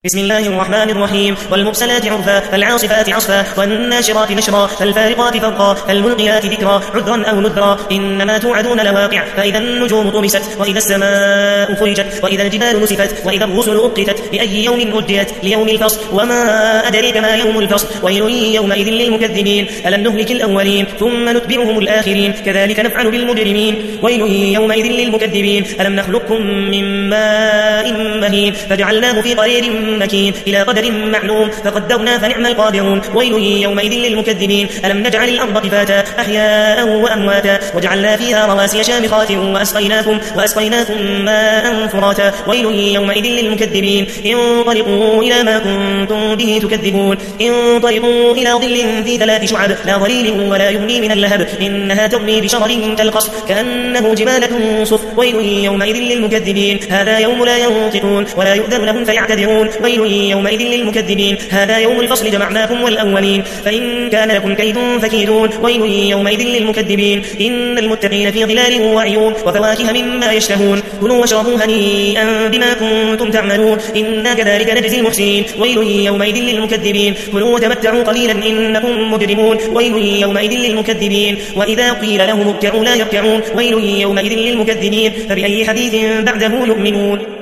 بسم الله الرحمن الرحيم والمرسلات عرفا فالعاصفات عصفا والناشرات نشرا فالفارقات فرقا فالملقيات ذكرا عذرا أو نذرا إنما توعدون لواقع فإذا النجوم طمست وإذا السماء فرجت وإذا الجبال نسفت وإذا الرسل أقتت لأي يوم أجلت ليوم الفصل وما أدريك ما يوم الفصل ويل يومئذ للمكذبين ألم نهلك الأولين ثم نتبعهم الآخرين كذلك نفعل بالمجرمين ويل يومئذ للمكذبين ألم نخلقكم من ماء مهين فجعلناه في قرير مكين إلى قدر معلوم فقدرنا فنعم القادرون ويل يومئذ للمكذبين ألم نجعل الأرض كفاتا أحياء وأمواتا وجعلنا فيها رواسي شامخات وأسقيناكم ماء فراتا ويل يومئذ للمكذبين انطلقوا إلى ما كنتم به تكذبون انطلقوا إلى ظل ذي 3 شعب لا ظليل ولا يغني من اللهب إنها ترمي بشرر كالقصر كأنه جمالة صفر ويل يومئذ للمكذبين هذا يوم لا ينطقون ولا يؤذن لهم فيعتذرون ويل يومئذ للمكذبين هذا يوم الفصل جمعناكم والأولين فإن كان لكم كيد فكيدون ويل يومئذ للمكذبين إن المتقين في ظلال وعيون وفواكه مما يشتهون كلوا واشربوا هنيئا بما كنتم تعملون إنا كذلك نجزي المحسنين ويل يومئذ للمكذبين كلوا وتمتعوا قليلا إنكم مجرمون ويل يومئذ للمكذبين وإذا قيل لهم اركعوا لا يركعون ويل يومئذ للمكذبين فبأي حديث بعده يؤمنون